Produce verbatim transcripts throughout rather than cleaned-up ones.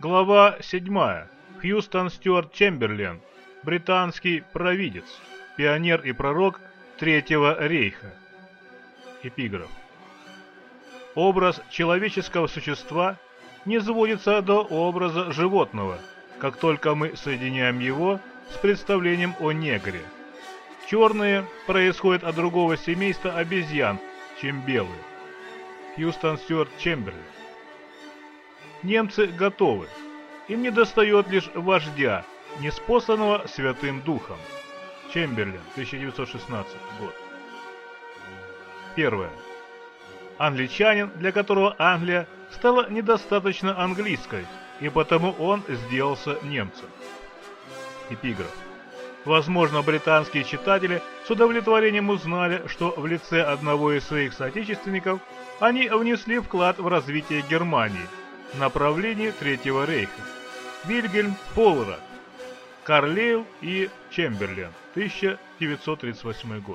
Глава седьмая. Хьюстон Стюарт Чемберлен, британский провидец, пионер и пророк Третьего рейха. Эпиграф. Образ человеческого существа не сводится до образа животного, как только мы соединяем его с представлением о негре. Черные происходят от другого семейства обезьян, чем белые. Хьюстон Стюарт Чемберлен. Немцы готовы. Им недостает лишь вождя, неспосланного Святым Духом. Чемберлен, тысяча девятьсот шестнадцатый год. Первое. Англичанин, для которого Англия стала недостаточно английской, и потому он сделался немцем. Эпиграф. Возможно, британские читатели с удовлетворением узнали, что в лице одного из своих соотечественников они внесли вклад в развитие Германии в направлении Третьего рейха. Вильгельм Фоллерат, Карлейл и Чемберлен, тысяча девятьсот тридцать восьмой год.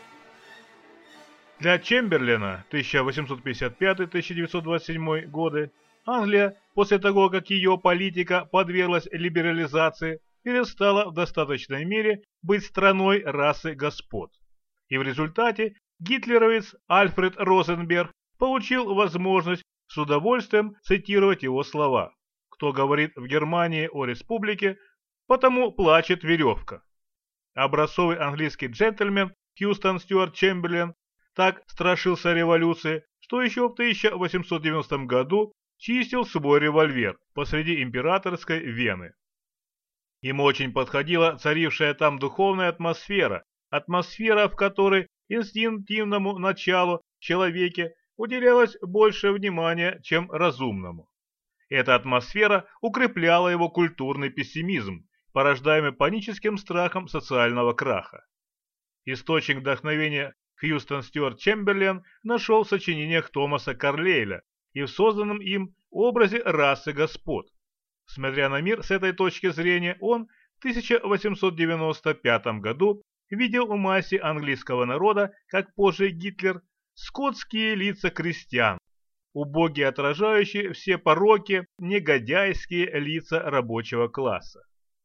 Для Чемберлена тысяча восемьсот пятьдесят пятый — тысяча девятьсот двадцать седьмой годы Англия, после того, как ее политика подверглась либерализации, перестала в достаточной мере быть страной расы господ. И в результате гитлеровец Альфред Розенберг получил возможность с удовольствием цитировать его слова: «Кто говорит в Германии о республике, потому плачет веревка». Образцовый английский джентльмен Хьюстон Стюарт Чемберлен так страшился революции, что еще в тысяча восемьсот девяностом году чистил свой револьвер посреди императорской Вены. Ему очень подходила царившая там духовная атмосфера, атмосфера, в которой инстинктивному началу в человеке уделялось больше внимания, чем разумному. Эта атмосфера укрепляла его культурный пессимизм, порождаемый паническим страхом социального краха. Источник вдохновения Хьюстон Стюарт Чемберлен нашел в сочинениях Томаса Карлейля и в созданном им образе расы господ. Смотря на мир с этой точки зрения, он в тысяча восемьсот девяносто пятом году видел в массе английского народа, как позже Гитлер, скотские лица крестьян, убогие, отражающие все пороки, негодяйские лица рабочего класса.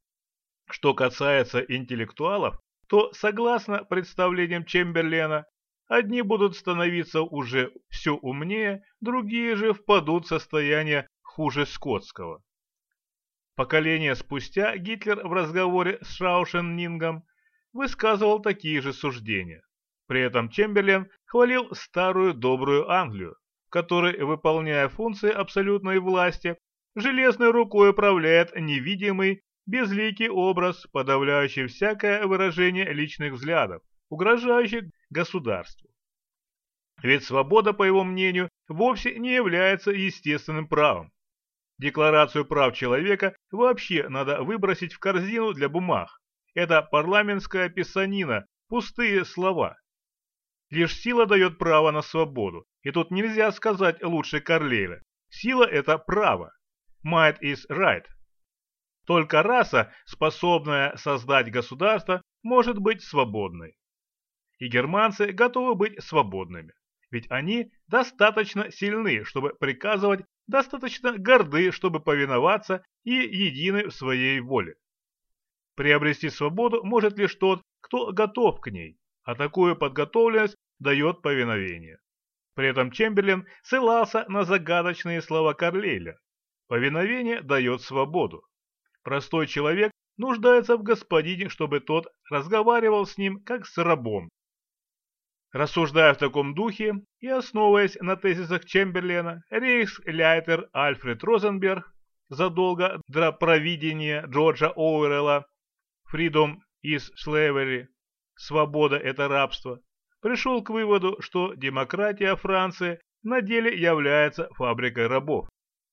Что касается интеллектуалов, то, согласно представлениям Чемберлена, одни будут становиться уже все умнее, другие же впадут в состояние хуже скотского. Поколение спустя Гитлер в разговоре с Шаушеннингом высказывал такие же суждения. При этом Чемберлен хвалил старую добрую Англию, в которой, выполняя функции абсолютной власти, железной рукой управляет невидимый, безликий образ, подавляющий всякое выражение личных взглядов, угрожающий государству. Ведь свобода, по его мнению, вовсе не является естественным правом. Декларацию прав человека вообще надо выбросить в корзину для бумаг. Это парламентская писанина, пустые слова. Лишь сила дает право на свободу, и тут нельзя сказать лучше Карлейля. Сила – это право. Might is right. Только раса, способная создать государство, может быть свободной. И германцы готовы быть свободными, ведь они достаточно сильны, чтобы приказывать, достаточно горды, чтобы повиноваться, и едины в своей воле. Приобрести свободу может лишь тот, кто готов к ней, а такую подготовленность дает повиновение. При этом Чемберлен ссылался на загадочные слова Карлейля. Повиновение дает свободу. Простой человек нуждается в господине, чтобы тот разговаривал с ним как с рабом. Рассуждая в таком духе и основываясь на тезисах Чемберлена, рейхсляйтер Альфред Розенберг задолго до провидения Джорджа Оуэлла «Freedom is slavery» – «Свобода – это рабство», пришел к выводу, что демократия Франции на деле является фабрикой рабов.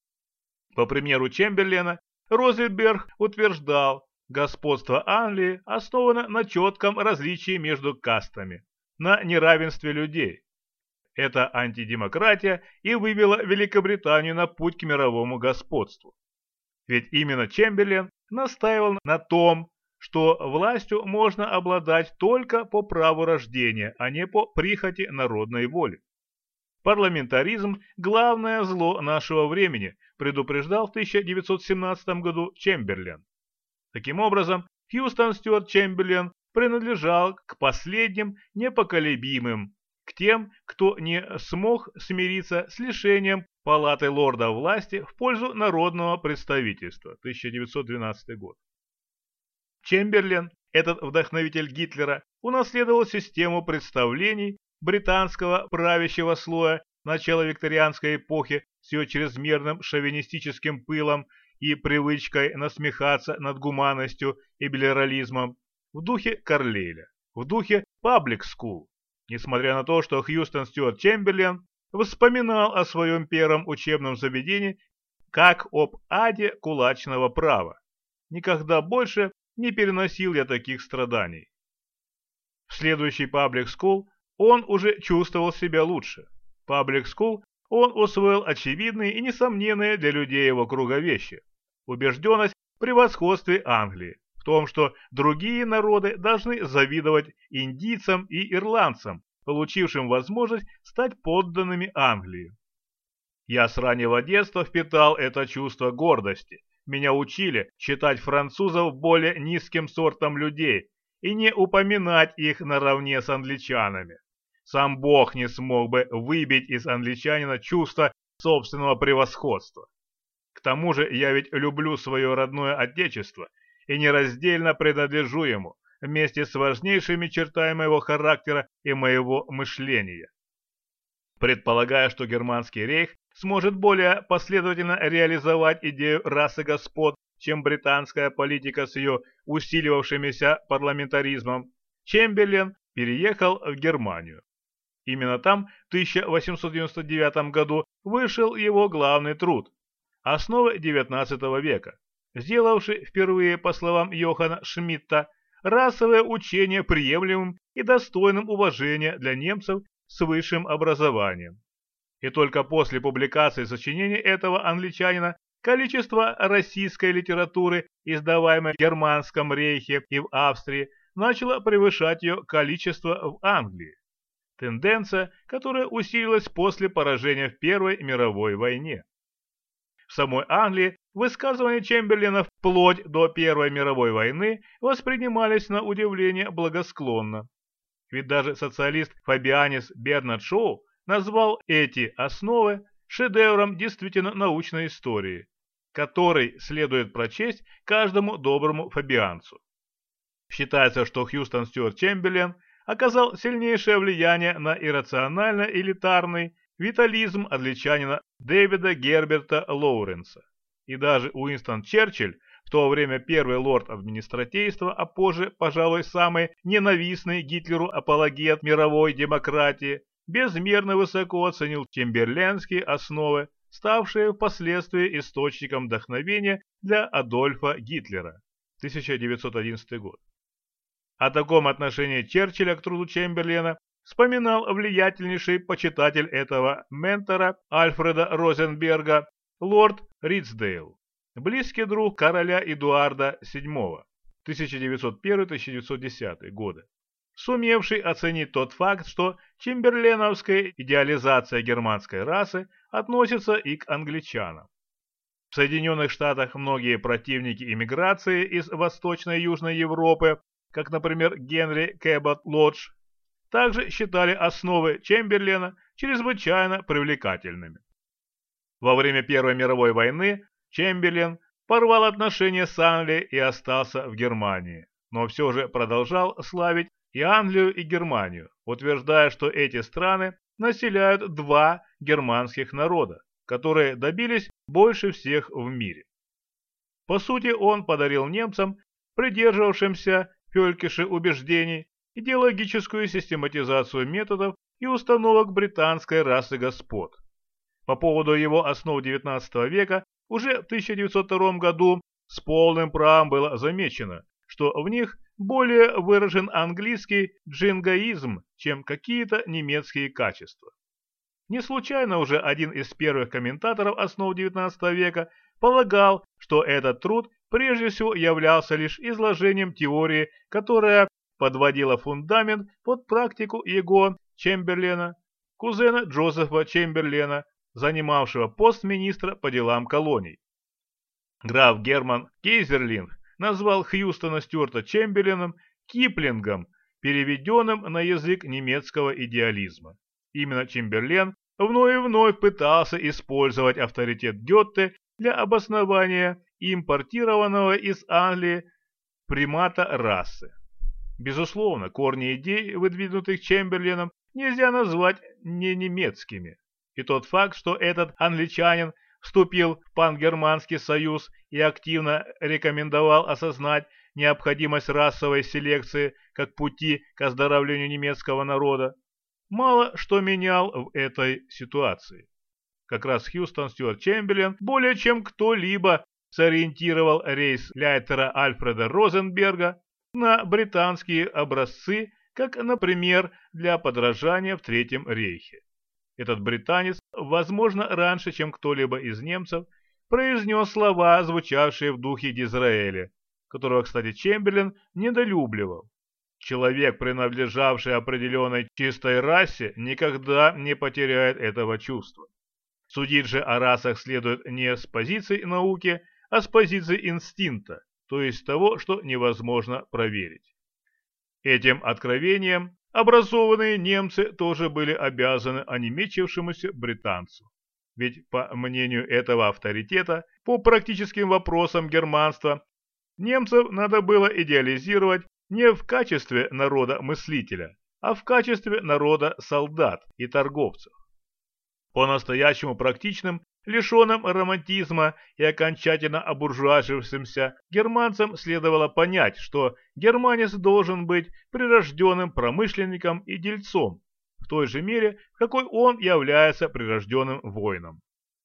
По примеру Чемберлена, Розенберг утверждал, господство Англии основано на четком различии между кастами, на неравенстве людей. Эта антидемократия и вывела Великобританию на путь к мировому господству. Ведь именно Чемберлен настаивал на том, что властью можно обладать только по праву рождения, а не по прихоти народной воли. Парламентаризм – главное зло нашего времени, предупреждал в тысяча девятьсот семнадцатом году Чемберлен. Таким образом, Хьюстон Стюарт Чемберлен принадлежал к последним непоколебимым, к тем, кто не смог смириться с лишением Палаты лордов власти в пользу народного представительства, тысяча девятьсот двенадцатый год. Чемберлен, этот вдохновитель Гитлера, унаследовал систему представлений британского правящего слоя начала викторианской эпохи с ее чрезмерным шовинистическим пылом и привычкой насмехаться над гуманностью и либерализмом в духе Карлейля, в духе Public School, несмотря на то, что Хьюстон Стюарт Чемберлен вспоминал о своем первом учебном заведении как об аде кулачного права. Никогда больше не переносил я таких страданий. В следующий Public School он уже чувствовал себя лучше. В Public School он усвоил очевидные и несомненные для людей его круга вещи. Убежденность в превосходстве Англии, в том, что другие народы должны завидовать индийцам и ирландцам, получившим возможность стать подданными Англии. Я с раннего детства впитал это чувство гордости. Меня учили считать французов более низким сортом людей и не упоминать их наравне с англичанами. Сам Бог не смог бы выбить из англичанина чувство собственного превосходства. К тому же я ведь люблю свое родное отечество и нераздельно принадлежу ему, вместе с важнейшими чертами моего характера и моего мышления. Предполагая, что германский рейх сможет более последовательно реализовать идею расы господ, чем британская политика с ее усиливавшимся парламентаризмом, Чемберлен переехал в Германию. Именно там в тысяча восемьсот девяносто девятом году вышел его главный труд «Основы девятнадцатого века», сделавший впервые, по словам Йохана Шмидта, расовое учение приемлемым и достойным уважения для немцев с высшим образованием. И только после публикации сочинений этого англичанина количество российской литературы, издаваемой в Германском рейхе и в Австрии, начало превышать ее количество в Англии. Тенденция, которая усилилась после поражения в Первой мировой войне. В самой Англии высказывания Чемберлена вплоть до Первой мировой войны воспринимались на удивление благосклонно. Ведь даже социалист Фабианис Бернард Шоу назвал эти основы шедевром действительно научной истории, который следует прочесть каждому доброму фабианцу. Считается, что Хьюстон Стюарт Чемберлен оказал сильнейшее влияние на иррационально-элитарный витализм англичанина Дэвида Герберта Лоуренса. И даже Уинстон Черчилль, в то время первый лорд администратейства, а позже, пожалуй, самый ненавистный Гитлеру апологет мировой демократии, безмерно высоко оценил чемберленские основы, ставшие впоследствии источником вдохновения для Адольфа Гитлера, тысяча девятьсот одиннадцатый год. О таком отношении Черчилля к труду Чемберлена вспоминал влиятельнейший почитатель этого ментора Альфреда Розенберга, лорд Ридсдейл, близкий друг короля Эдуарда седьмого, тысяча девятьсот первый — тысяча девятьсот десятый годы, сумевший оценить тот факт, что чемберленовская идеализация германской расы относится и к англичанам. В Соединенных Штатах многие противники иммиграции из Восточной и Южной Европы, как, например, Генри Кэбот Лодж, также считали основы Чемберлена чрезвычайно привлекательными. Во время Первой мировой войны Чемберлен порвал отношения с Англией и остался в Германии, но все же продолжал славить и Англию, и Германию, утверждая, что эти страны населяют два германских народа, которые добились больше всех в мире. По сути, он подарил немцам, придерживавшимся Фелькише убеждений, идеологическую систематизацию методов и установок британской расы господ. По поводу его основ девятнадцатого века уже в тысяча девятьсот втором году с полным правом было замечено, что в них более выражен английский джингаизм, чем какие-то немецкие качества. Не случайно уже один из первых комментаторов основ девятнадцатого века полагал, что этот труд прежде всего являлся лишь изложением теории, которая подводила фундамент под практику его, Чемберлена, кузена Джозефа Чемберлена, занимавшего пост министра по делам колоний. Граф Герман Кейзерлинг назвал Хьюстона Стюарта Чемберленом Киплингом, переведенным на язык немецкого идеализма. Именно Чемберлен вновь и вновь пытался использовать авторитет Гёте для обоснования импортированного из Англии примата расы. Безусловно, корни идей, выдвинутых Чемберленом, нельзя назвать не немецкими. И тот факт, что этот англичанин вступил в пангерманский союз и активно рекомендовал осознать необходимость расовой селекции как пути к оздоровлению немецкого народа, мало что менял в этой ситуации. Как раз Хьюстон Стюарт Чемберлен более чем кто-либо сориентировал рейхсляйтера Альфреда Розенберга на британские образцы, как, например, для подражания в Третьем рейхе. Этот британец, возможно, раньше, чем кто-либо из немцев, произнес слова, звучавшие в духе Дизраэля, которого, кстати, Чемберлен недолюбливал. Человек, принадлежавший определенной чистой расе, никогда не потеряет этого чувства. Судить же о расах следует не с позиции науки, а с позиции инстинкта, то есть того, что невозможно проверить. Этим откровением образованные немцы тоже были обязаны онемечившемуся британцу. Ведь, по мнению этого авторитета, по практическим вопросам германства, немцев надо было идеализировать не в качестве народа-мыслителя, а в качестве народа-солдат и торговцев. По-настоящему практичным, лишенным романтизма и окончательно обуржуазившимся германцам следовало понять, что германец должен быть прирожденным промышленником и дельцом, в той же мере, в какой он является прирожденным воином.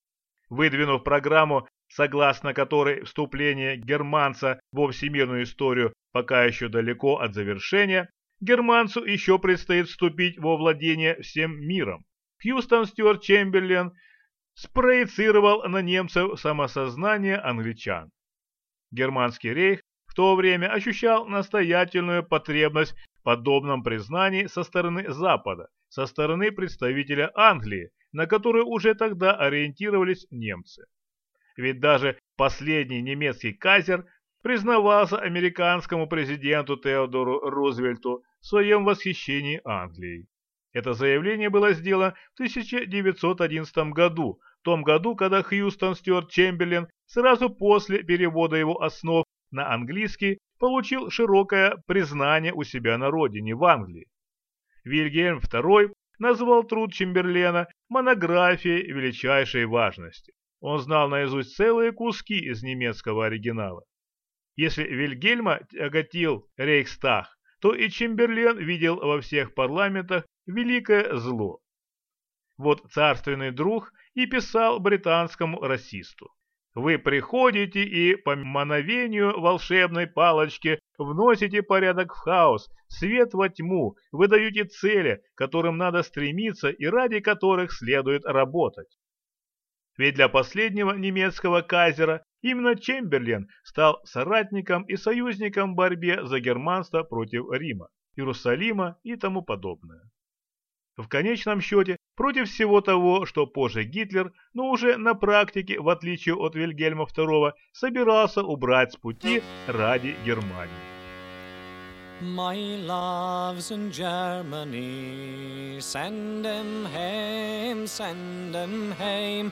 Выдвинув программу, согласно которой вступление германца во всемирную историю пока еще далеко от завершения, германцу еще предстоит вступить во владение всем миром, Хьюстон Стюарт Чемберлен спроецировал на немцев самосознание англичан. Германский рейх в то время ощущал настоятельную потребность в подобном признании со стороны Запада, со стороны представителя Англии, на которую уже тогда ориентировались немцы. Ведь даже последний немецкий кайзер признавался американскому президенту Теодору Рузвельту в своем восхищении Англией. Это заявление было сделано в тысяча девятьсот одиннадцатом году, в том году, когда Хьюстон Стюарт Чемберлен сразу после перевода его основ на английский получил широкое признание у себя на родине, в Англии. Вильгельм второй назвал труд Чемберлена монографией величайшей важности. Он знал наизусть целые куски из немецкого оригинала. Если Вильгельма тяготил Рейхстаг, то и Чемберлен видел во всех парламентах великое зло. Вот царственный друг и писал британскому расисту: «Вы приходите и по мановению волшебной палочки вносите порядок в хаос, свет во тьму, вы даете цели, к которым надо стремиться и ради которых следует работать». Ведь для последнего немецкого кайзера именно Чемберлен стал соратником и союзником в борьбе за германство против Рима, Иерусалима и тому подобное. В конечном счете, против всего того, что позже Гитлер, но уже на практике, в отличие от Вильгельма второго, собирался убрать с пути ради Германии. My loves in Germany, send them home, send them home.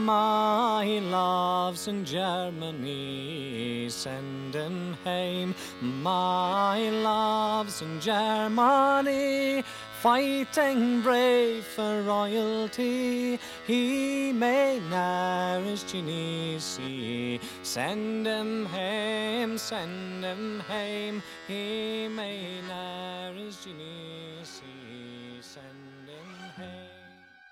My loves in Germany, send them home. My loves in Germany, fighting brave for royalty. He may nourish Genesi, send them home, send them home. He may nourish Genesi, send them home.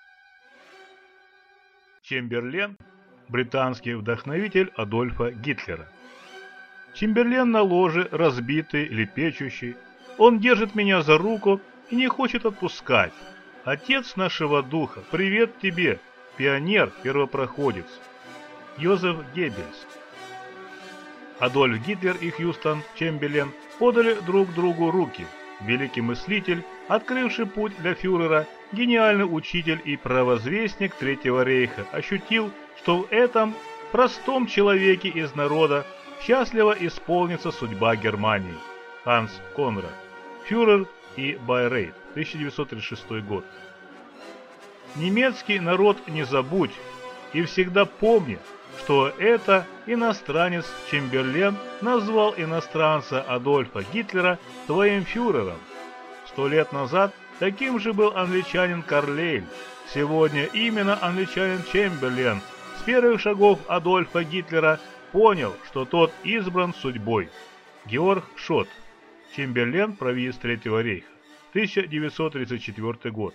Чемберлен – британский вдохновитель Адольфа Гитлера. Чемберлен на ложе, разбитый, лепечущий. Он держит меня за руку и не хочет отпускать. Отец нашего духа, привет тебе, пионер, первопроходец. Йозеф Геббельс. Адольф Гитлер и Хьюстон Чемберлен подали друг другу руки. Великий мыслитель, открывший путь для фюрера, гениальный учитель и провозвестник Третьего рейха, ощутил, что в этом простом человеке из народа счастливо исполнится судьба Германии. Ханс Конрад, фюрер и Байрейт, тысяча девятьсот тридцать шестой год. Немецкий народ не забудь и всегда помни, что это иностранец Чемберлен назвал иностранца Адольфа Гитлера своим фюрером. Сто лет назад таким же был англичанин Карлейль. Сегодня именно англичанин Чемберлен с первых шагов Адольфа Гитлера понял, что тот избран судьбой. Георг Шотт. Чемберлен, правитель Третьего рейха. тысяча девятьсот тридцать четвёртый год.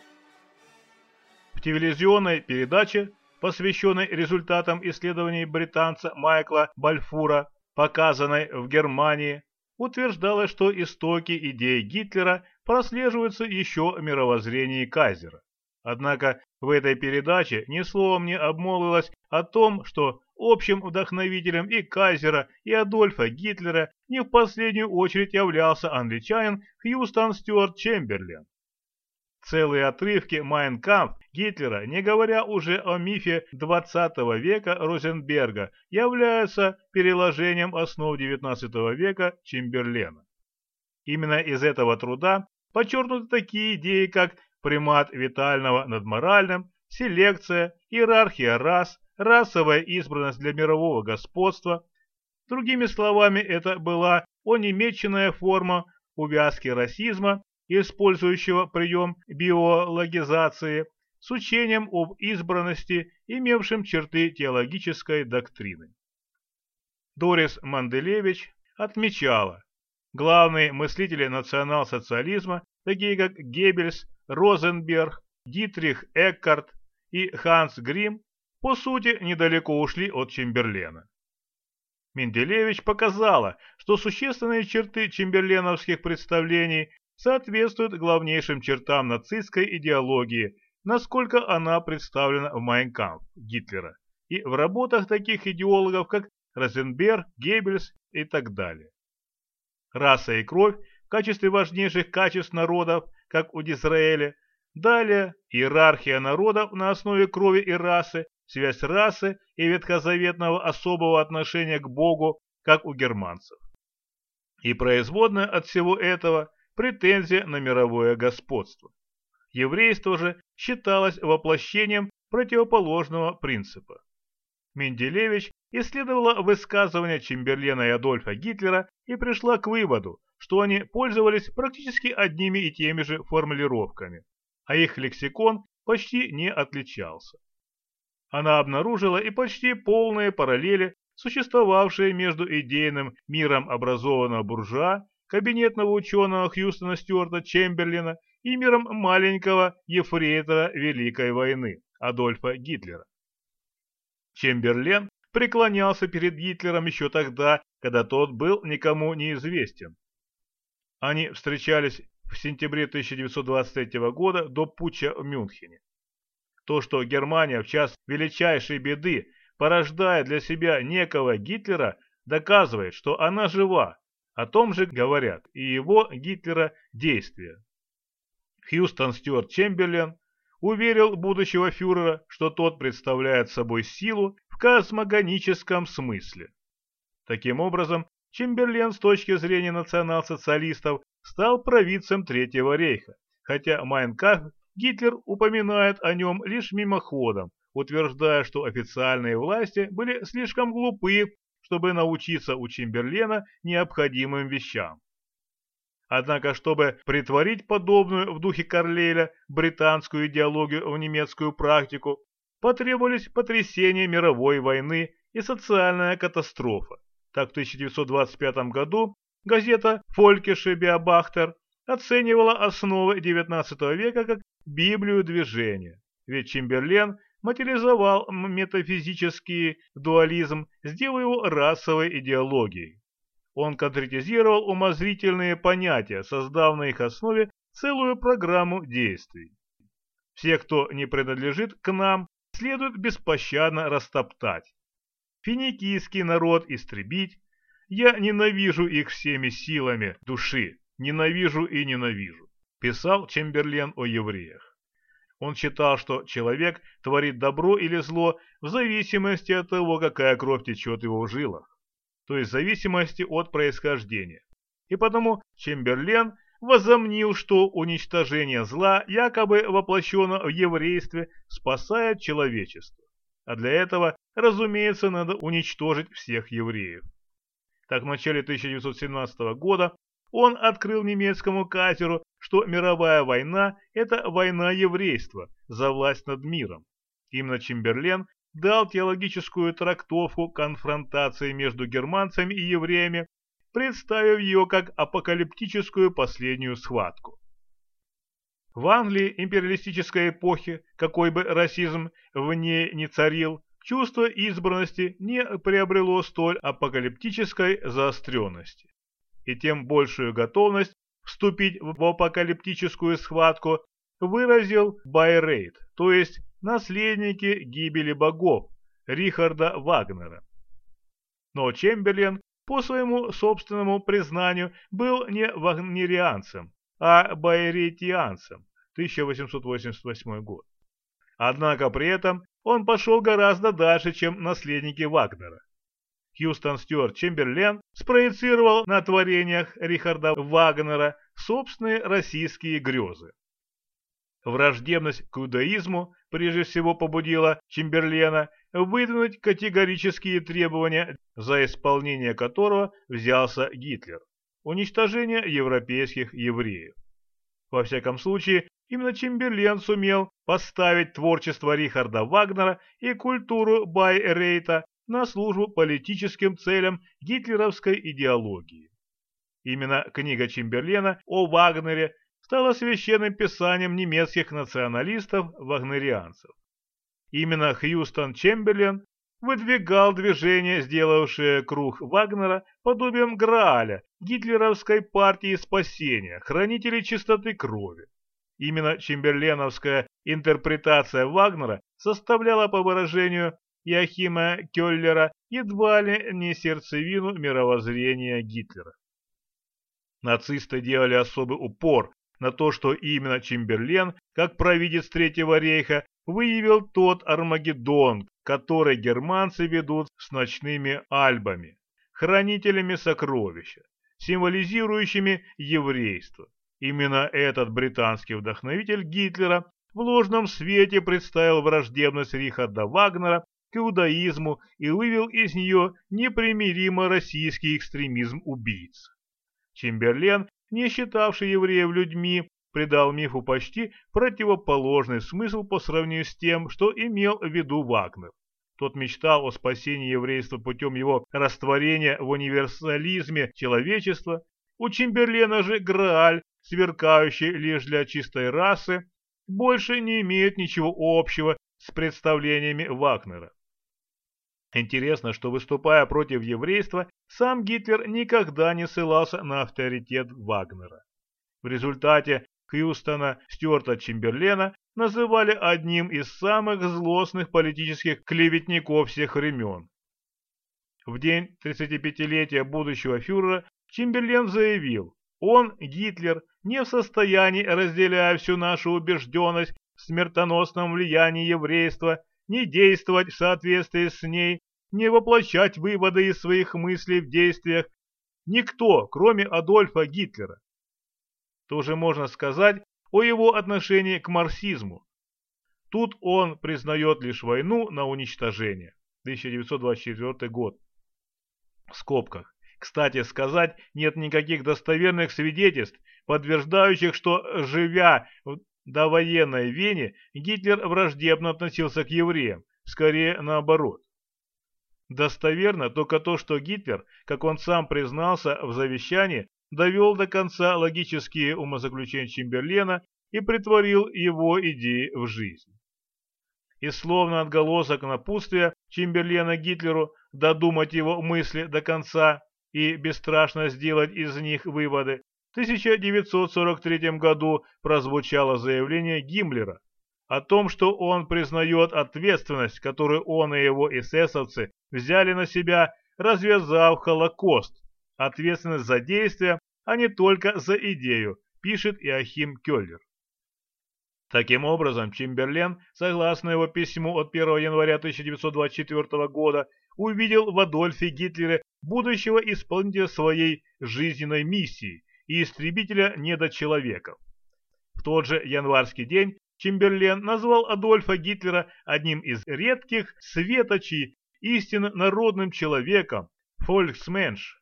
В телевизионной передаче, посвященной результатам исследований британца Майкла Бальфура, показанной в Германии, утверждалось, что истоки идей Гитлера прослеживаются еще в мировоззрении Кайзера. Однако в этой передаче ни словом не обмолвилось о том, что общим вдохновителем и Кайзера, и Адольфа Гитлера не в последнюю очередь являлся англичанин Хьюстон Стюарт Чемберлен. Целые отрывки «Майн кампф» Гитлера, не говоря уже о мифе двадцатого века Розенберга, являются переложением основ девятнадцатого века Чемберлена. Именно из этого труда подчеркнуты такие идеи, как примат витального над моральным, селекция, иерархия рас, расовая избранность для мирового господства. Другими словами, это была онемеченная форма увязки расизма, использующего прием биологизации, с учением об избранности, имевшим черты теологической доктрины. Дорис Манделевич отмечала, главные мыслители национал-социализма, такие как Геббельс, Розенберг, Дитрих Эккарт и Ханс Грим, по сути, недалеко ушли от Чемберлена. Менделевич показала, что существенные черты чемберленовских представлений соответствуют главнейшим чертам нацистской идеологии, насколько она представлена в «Майн кампф» Гитлера и в работах таких идеологов, как Розенберг, Геббельс и так далее. Раса и кровь в качестве важнейших качеств народов, как у Дизраэля, далее иерархия народов на основе крови и расы, связь расы и ветхозаветного особого отношения к Богу, как у германцев. И производная от всего этого претензия на мировое господство. Еврейство же считалось воплощением противоположного принципа. Менделевич исследовала высказывания Чемберлена и Адольфа Гитлера и пришла к выводу, что они пользовались практически одними и теми же формулировками, а их лексикон почти не отличался. Она обнаружила и почти полные параллели, существовавшие между идейным миром образованного буржуа, кабинетного ученого Хьюстона Стюарта Чемберлена и миром маленького ефрейтора Великой войны Адольфа Гитлера. Чемберлен преклонялся перед Гитлером еще тогда, когда тот был никому неизвестен. Они встречались в сентябре тысяча девятьсот двадцать третьего года до путча в Мюнхене. То, что Германия в час величайшей беды порождает для себя некого Гитлера, доказывает, что она жива. О том же говорят и его, Гитлера, действия. Хьюстон Стюарт Чемберлен уверил будущего фюрера, что тот представляет собой силу в космогоническом смысле. Таким образом, Чемберлен с точки зрения национал-социалистов стал провидцем Третьего рейха, хотя «Майн кампф» Гитлер упоминает о нем лишь мимоходом, утверждая, что официальные власти были слишком глупы, чтобы научиться у Чемберлена необходимым вещам. Однако, чтобы претворить подобную в духе Карлейля британскую идеологию в немецкую практику, потребовались потрясения мировой войны и социальная катастрофа. Так в тысяча девятьсот двадцать пятом году газета «Фолькеше Биобахтер» оценивала основы девятнадцатого века как Библию движения, ведь Чемберлен материализовал метафизический дуализм, сделав его расовой идеологией. Он конкретизировал умозрительные понятия, создав на их основе целую программу действий. Всех, кто не принадлежит к нам, следует беспощадно растоптать. Финикийский народ истребить, я ненавижу их всеми силами души, ненавижу и ненавижу, писал Чемберлен о евреях. Он считал, что человек творит добро или зло в зависимости от того, какая кровь течет в его жилах, то есть в зависимости от происхождения. И потому Чемберлен возомнил, что уничтожение зла, якобы воплощено в еврействе, спасает человечество. А для этого, разумеется, надо уничтожить всех евреев. Так в начале тысяча девятьсот семнадцатого года он открыл немецкому кайзеру, что мировая война – это война еврейства за власть над миром. Именно Чемберлен дал теологическую трактовку конфронтации между германцами и евреями, представив ее как апокалиптическую последнюю схватку. В Англии империалистической эпохи, какой бы расизм в ней не царил, чувство избранности не приобрело столь апокалиптической заостренности. И тем большую готовность вступить в апокалиптическую схватку выразил Байрейт, то есть наследники гибели богов Рихарда Вагнера. Но Чемберлен, по своему собственному признанию, был не вагнерианцем, а байрейтианцем, тысяча восемьсот восемьдесят восьмой год. Однако при этом он пошел гораздо дальше, чем наследники Вагнера. Хьюстон Стюарт Чемберлен спроецировал на творениях Рихарда Вагнера собственные российские грезы. Враждебность к иудаизму прежде всего побудила Чемберлена выдвинуть категорические требования, за исполнение которого взялся Гитлер – уничтожение европейских евреев. Во всяком случае, именно Чемберлен сумел поставить творчество Рихарда Вагнера и культуру Байрейта на службу политическим целям гитлеровской идеологии. Именно книга Чемберлена о Вагнере стала священным писанием немецких националистов-вагнерианцев. Именно Хьюстон Чемберлен выдвигал движение, сделавшее круг Вагнера подобием Грааля, гитлеровской партии спасения, хранителей чистоты крови. Именно чемберленовская интерпретация Вагнера составляла, по выражению Иоахима Кёллера, едва ли не сердцевину мировоззрения Гитлера. Нацисты делали особый упор на то, что именно Чемберлен, как провидец Третьего рейха, выявил тот Армагеддон, который германцы ведут с ночными альбами, хранителями сокровища, символизирующими еврейство. Именно этот британский вдохновитель Гитлера в ложном свете представил враждебность Рихарда Вагнера к иудаизму и вывел из нее непримиримо российский экстремизм убийц. Чемберлен, не считавший евреев людьми, придал мифу почти противоположный смысл по сравнению с тем, что имел в виду Вагнер. Тот мечтал о спасении еврейства путем его растворения в универсализме человечества. У Чемберлена же Грааль, сверкающий лишь для чистой расы, больше не имеет ничего общего с представлениями Вагнера. Интересно, что, выступая против еврейства, сам Гитлер никогда не ссылался на авторитет Вагнера. В результате Хьюстона Стюарта Чемберлена называли одним из самых злостных политических клеветников всех времен. В день тридцатипятилетия будущего фюрера Чемберлен заявил: он, Гитлер, не в состоянии, разделяя всю нашу убежденность в смертоносном влиянии еврейства, не действовать в соответствии с ней, не воплощать выводы из своих мыслей в действиях. Никто, кроме Адольфа Гитлера. Тоже можно сказать о его отношении к марксизму. Тут он признает лишь войну на уничтожение. тысяча девятьсот двадцать четвёртый год. В скобках. Кстати сказать, нет никаких достоверных свидетельств, подтверждающих, что, живя в довоенной Вене, Гитлер враждебно относился к евреям, скорее наоборот. Достоверно только то, что Гитлер, как он сам признался в завещании, довел до конца логические умозаключения Чемберлена и претворил его идеи в жизнь. И словно отголосок напутствия Чемберлена Гитлеру додумать его мысли до конца и бесстрашно сделать из них выводы, в тысяча девятьсот сорок третьем году прозвучало заявление Гиммлера о том, что он признает ответственность, которую он и его эсэсовцы взяли на себя, развязав Холокост, ответственность за действия, а не только за идею, пишет Иоахим Кёллер. Таким образом, Чемберлен, согласно его письму от первого января тысяча девятьсот двадцать четвёртого года, увидел в Адольфе Гитлере будущего исполнителя своей жизненной миссии и истребителя недочеловеков. В тот же январский день Чемберлен назвал Адольфа Гитлера одним из редких светочей, истинно народным человеком, «Volksmensch».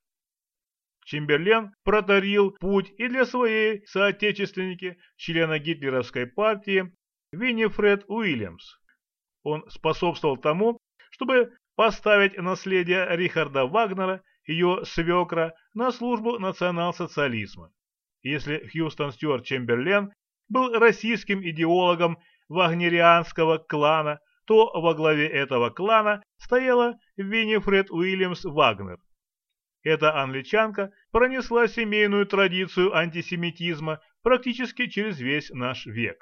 Чемберлен протарил путь и для своей соотечественники, члена гитлеровской партии Виннифред Уильямс. Он способствовал тому, чтобы поставить наследие Рихарда Вагнера, ее свекра, на службу национал-социализма. Если Хьюстон Стюарт Чемберлен был российским идеологом вагнерианского клана, то во главе этого клана стояла Виннифред Уильямс Вагнер. Эта англичанка пронесла семейную традицию антисемитизма практически через весь наш век.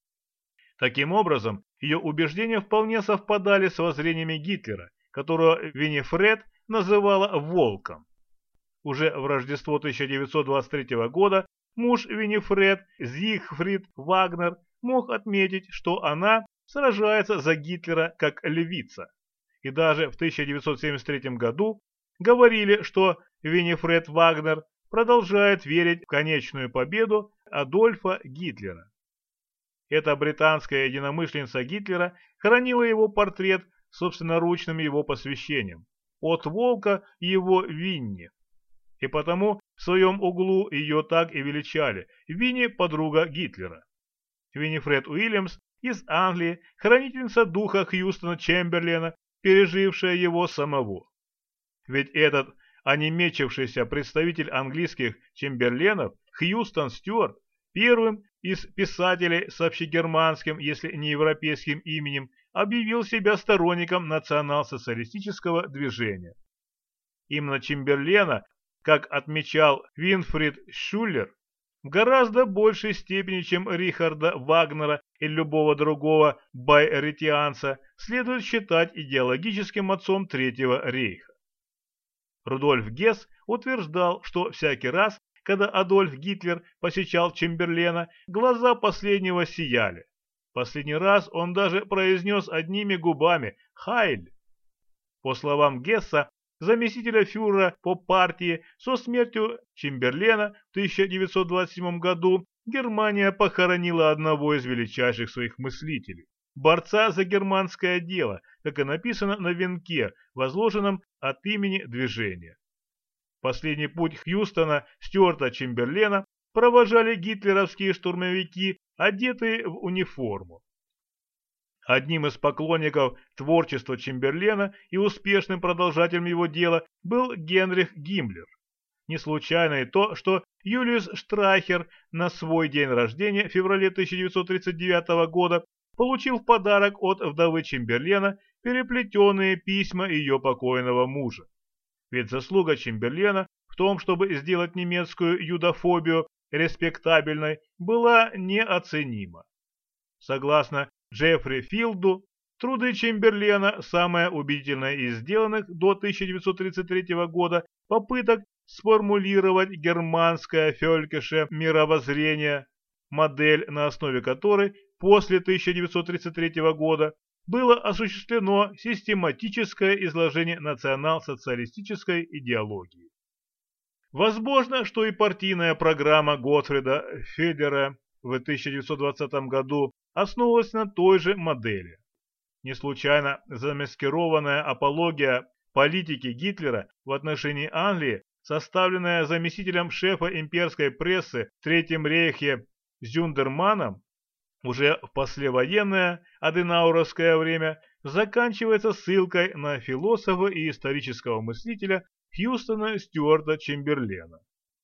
Таким образом, ее убеждения вполне совпадали с воззрениями Гитлера, которого Виннифред называла «волком». Уже в Рождество тысяча девятьсот двадцать третьего года муж Виннифред, Зигфрид Вагнер, мог отметить, что она сражается за Гитлера как львица. И даже в тысяча девятьсот семьдесят третьем году говорили, что Виннифред Вагнер продолжает верить в конечную победу Адольфа Гитлера. Эта британская единомышленница Гитлера хранила его портрет собственноручным его посвящением «От волка его Винни». И потому в своем углу ее так и величали «Винни – подруга Гитлера». Виннифред Уильямс из Англии, хранительница духа Хьюстона Чемберлена, пережившая его самого. Ведь этот онемечившийся представитель английских Чемберленов, Хьюстон Стюарт, первым из писателей с общегерманским, если не европейским именем, объявил себя сторонником национал-социалистического движения. Именно Чемберлена, как отмечал Винфрид Шуллер, в гораздо большей степени, чем Рихарда Вагнера или любого другого байретианца, следует считать идеологическим отцом Третьего рейха. Рудольф Гесс утверждал, что всякий раз, когда Адольф Гитлер посещал Чемберлена, глаза последнего сияли. Последний раз он даже произнес одними губами «Хайль». По словам Гесса, заместителя фюрера по партии, со смертью Чемберлена в тысяча девятьсот двадцать седьмом году Германия похоронила одного из величайших своих мыслителей, борца за германское дело, как и написано на венке, возложенном от имени движения. Последний путь Хьюстона Стюарта Чемберлена провожали гитлеровские штурмовики, одетые в униформу. Одним из поклонников творчества Чемберлена и успешным продолжателем его дела был Генрих Гиммлер. Не случайно и то, что Юлиус Штрахер на свой день рождения в феврале тысяча девятьсот тридцать девятого года получил в подарок от вдовы Чемберлена переплетенные письма ее покойного мужа. Ведь заслуга Чемберлена в том, чтобы сделать немецкую юдофобию респектабельной, была неоценима. Согласно Джеффри Филду, труды Чемберлена – самое убедительное из сделанных до тысяча девятьсот тридцать третьего года попыток сформулировать германское фелькеше мировоззрение, модель, на основе которой после тысяча девятьсот тридцать третьего года было осуществлено систематическое изложение национал-социалистической идеологии. Возможно, что и партийная программа Готфрида Федера в тысяча девятьсот двадцатом году основывалась на той же модели. Не случайно замаскированная апология политики Гитлера в отношении Англии, составленная заместителем шефа имперской прессы в Третьем рейхе Зюндерманом, уже в послевоенное аденауровское время, заканчивается ссылкой на философа и исторического мыслителя Хьюстона Стюарта Чемберлена.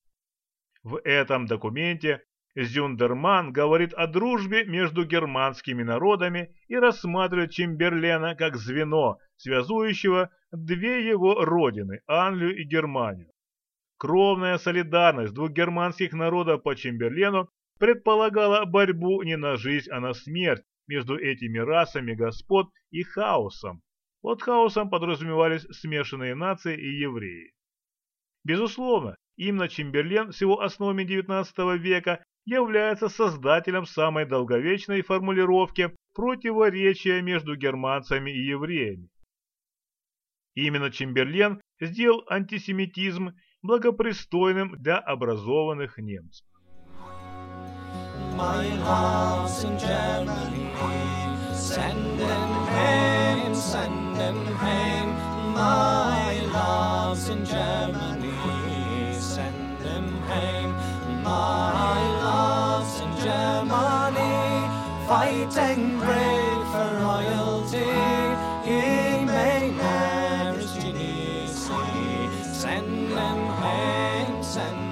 В этом документе Зюндерман говорит о дружбе между германскими народами и рассматривает Чемберлена как звено, связующего две его родины – Англию и Германию. Кровная солидарность двух германских народов по Чемберлену предполагала борьбу не на жизнь, а на смерть между этими расами господ и хаосом. Под хаосом подразумевались смешанные нации и евреи. Безусловно, именно Чемберлен с его основами девятнадцатого века является создателем самой долговечной формулировки противоречия между германцами и евреями. Именно Чемберлен сделал антисемитизм благопристойным для образованных немцев. My love's in Germany, send them home, send them home. My love's in Germany, send them home. My love's in Germany, fighting brave for royalty. He may never see, send them home, send